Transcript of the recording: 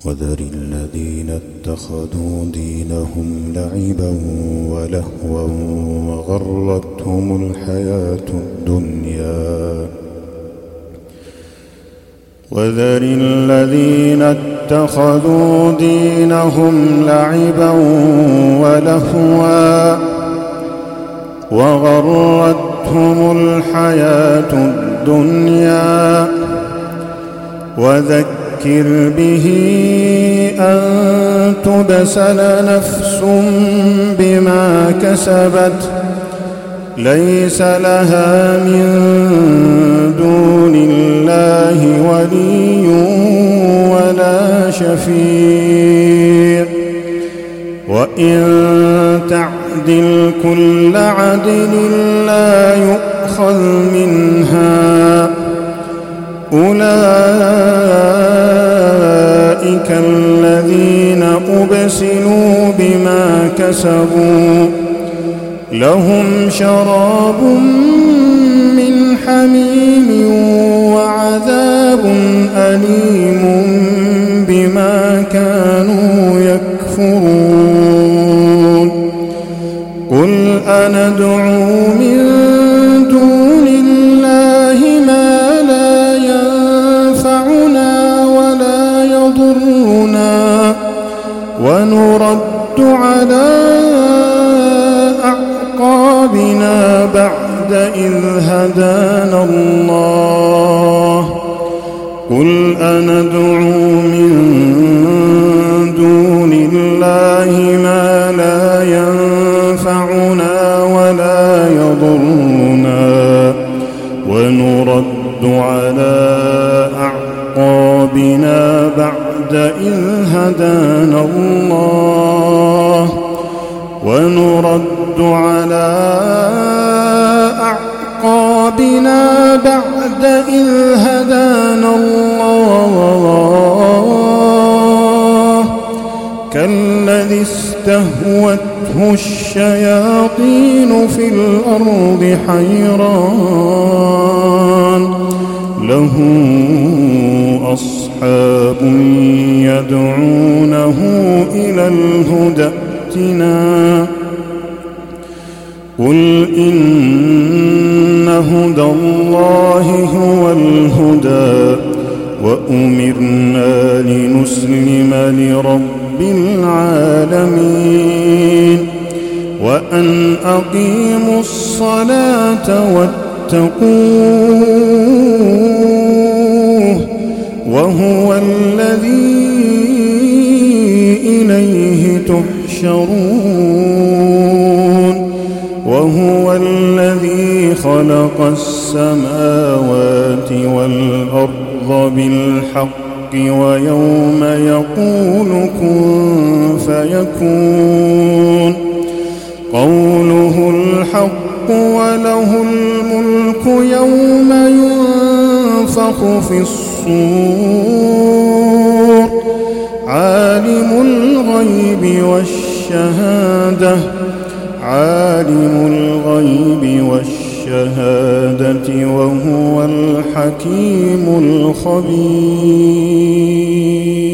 وذر الذين اتخذوا دينهم لعبا ولهوا وغرتهم الحياة الدنيا وذر الذين اتخذوا دينهم لعبا ولهوا وغرتهم الحياة الدنيا وذكر به أن تبسل نفس بما كسبت ليس لها من دون الله ولي ولا شفيع وإن تعدل كل عدل لا يؤخذ منها أولئك الذين أبسلوا بما كسبوا لهم شراب من حميم وعذاب أليم بما كانوا يكفرون قل أندعو من دون الله ما لا ينفعنا ولا يضرنا ونرد على أعقابنا بعد إذ هدانا الله قل أندعو من دون الله ما لا ينفعنا ولا يضرنا ونرد على أعقابنا بعد إذ هدانا الله ونرد على أعقابنا بعد إذ هدانا الله كالذي استهوته الشياطين في الأرض حيران له أصحاب يدعونه إلى الهدى قل إن هدى الله هو الهدى وأمرنا لنسلم لرب العالمين وأن أقيموا الصلاة واتقوه وهو الذي إليه تحشرون وهو الذي خلق السماوات والأرض بالحق ويوم يقول كن فيكون قوله الحق وله الملك يوم ينفخ في الصور عالم الغيب والشهادة وهو الحكيم الخبير.